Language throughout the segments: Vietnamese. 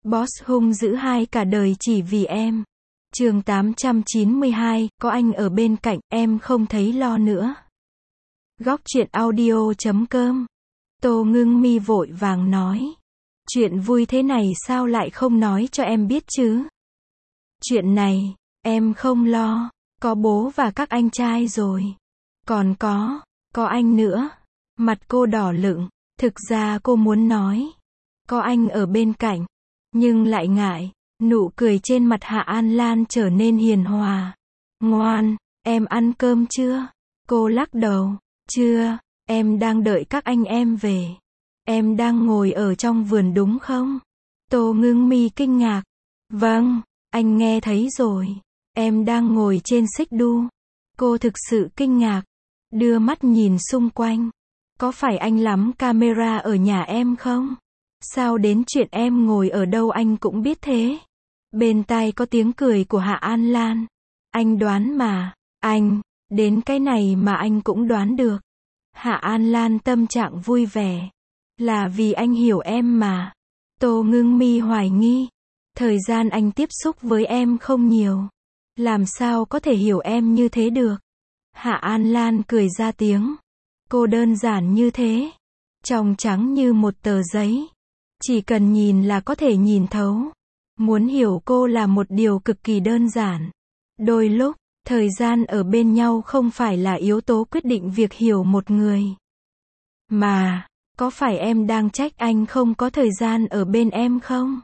Boss hung dữ hai cả đời chỉ vì em. Chương 892, có anh ở bên cạnh, em không thấy lo nữa. Góc truyện audio.com. Tô Ngưng Mi vội vàng nói. Chuyện vui thế này sao lại không nói cho em biết chứ? Chuyện này, em không lo, có bố và các anh trai rồi. Còn có anh nữa. Mặt cô đỏ lựng, thực ra cô muốn nói. Có anh ở bên cạnh, nhưng lại ngại. Nụ cười trên mặt Hạ An Lan trở nên hiền hòa. Ngoan, em ăn cơm chưa? Cô lắc đầu. Chưa, em đang đợi các anh em về. Em đang ngồi ở trong vườn đúng không? Tô Ngưng Mi kinh ngạc. Vâng, anh nghe thấy rồi. Em đang ngồi trên xích đu. Cô thực sự kinh ngạc. Đưa mắt nhìn xung quanh. Có phải anh lắm camera ở nhà em không? Sao đến chuyện em ngồi ở đâu anh cũng biết thế? Bên tai có tiếng cười của Hạ An Lan. Anh đoán mà. Anh, đến cái này mà anh cũng đoán được. Hạ An Lan tâm trạng vui vẻ. Là vì anh hiểu em mà. Tô Ngưng Mi hoài nghi. Thời gian anh tiếp xúc với em không nhiều. Làm sao có thể hiểu em như thế được? Hạ An Lan cười ra tiếng. Cô đơn giản như thế. Trong trắng như một tờ giấy. Chỉ cần nhìn là có thể nhìn thấu. Muốn hiểu cô là một điều cực kỳ đơn giản. Đôi lúc, thời gian ở bên nhau không phải là yếu tố quyết định việc hiểu một người. Mà, có phải em đang trách anh không có thời gian ở bên em không?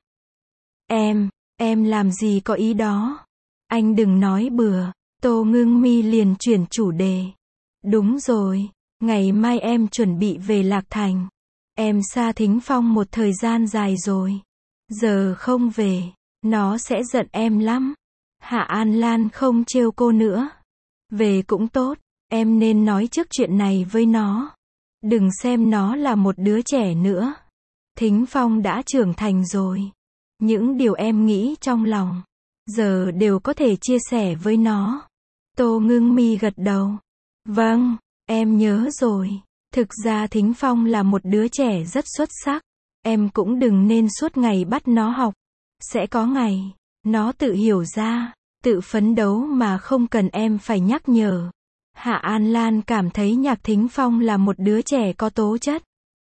Em làm gì có ý đó. Anh đừng nói bừa. Tô Ngưng Mi liền chuyển chủ đề. Đúng rồi, ngày mai em chuẩn bị về Lạc Thành. Em xa Thính Phong một thời gian dài rồi. Giờ không về, nó sẽ giận em lắm. Hạ An Lan không trêu cô nữa. Về cũng tốt, em nên nói trước chuyện này với nó. Đừng xem nó là một đứa trẻ nữa. Thính Phong đã trưởng thành rồi. Những điều em nghĩ trong lòng, giờ đều có thể chia sẻ với nó. Tô Ngưng Mi gật đầu. Vâng, em nhớ rồi. Thực ra Thính Phong là một đứa trẻ rất xuất sắc. Em cũng đừng nên suốt ngày bắt nó học. Sẽ có ngày, nó tự hiểu ra, tự phấn đấu mà không cần em phải nhắc nhở. Hạ An Lan cảm thấy Nhạc Thính Phong là một đứa trẻ có tố chất.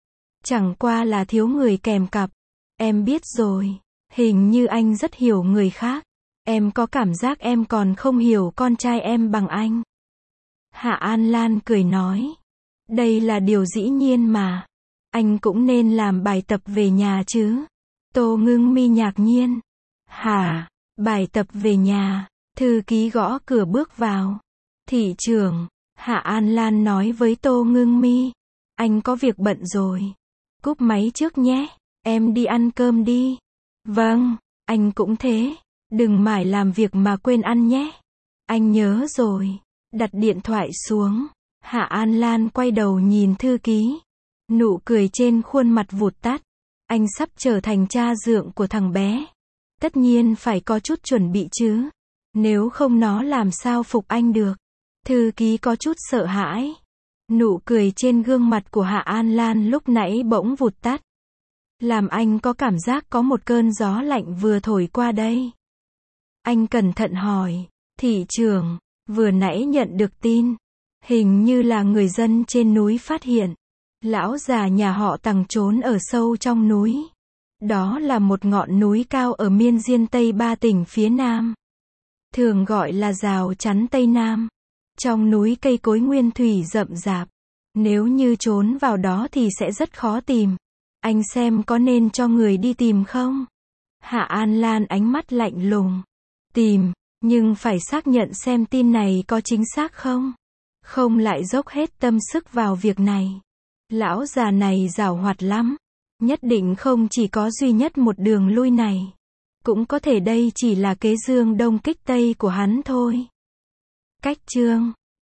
Chẳng qua là thiếu người kèm cặp. Em biết rồi, hình như anh rất hiểu người khác. Em có cảm giác em còn không hiểu con trai em bằng anh. Hạ An Lan cười nói. Đây là điều dĩ nhiên mà. Anh cũng nên làm bài tập về nhà chứ. Tô Ngưng Mi ngạc nhiên. Hả? Bài tập về nhà? Thư ký gõ cửa bước vào. Thị trưởng. Hạ An Lan nói với Tô Ngưng Mi. Anh có việc bận rồi. Cúp máy trước nhé. Em đi ăn cơm đi. Vâng, anh cũng thế. Đừng mải làm việc mà quên ăn nhé. Anh nhớ rồi. Đặt điện thoại xuống. Hạ An Lan quay đầu nhìn thư ký. Nụ cười trên khuôn mặt vụt tắt. Anh sắp trở thành cha dượng của thằng bé. Tất nhiên phải có chút chuẩn bị chứ. Nếu không nó làm sao phục anh được. Thư ký có chút sợ hãi. Nụ cười trên gương mặt của Hạ An Lan lúc nãy bỗng vụt tắt. Làm anh có cảm giác có một cơn gió lạnh vừa thổi qua đây. Anh cẩn thận hỏi. Thị trưởng, vừa nãy nhận được tin. Hình như là người dân trên núi phát hiện. Lão già nhà họ Tằng trốn ở sâu trong núi. Đó là một ngọn núi cao ở miên Diên Tây Ba tỉnh phía Nam. Thường gọi là rào chắn Tây Nam. Trong núi cây cối nguyên thủy rậm rạp. Nếu như trốn vào đó thì sẽ rất khó tìm. Anh xem có nên cho người đi tìm không? Hạ An Lan ánh mắt lạnh lùng. Tìm, nhưng phải xác nhận xem tin này có chính xác không? Không lại dốc hết tâm sức vào việc này. Lão già này giàu hoạt lắm. Nhất định không chỉ có duy nhất một đường lui này. Cũng có thể đây chỉ là kế dương đông kích tây của hắn thôi. Cách chương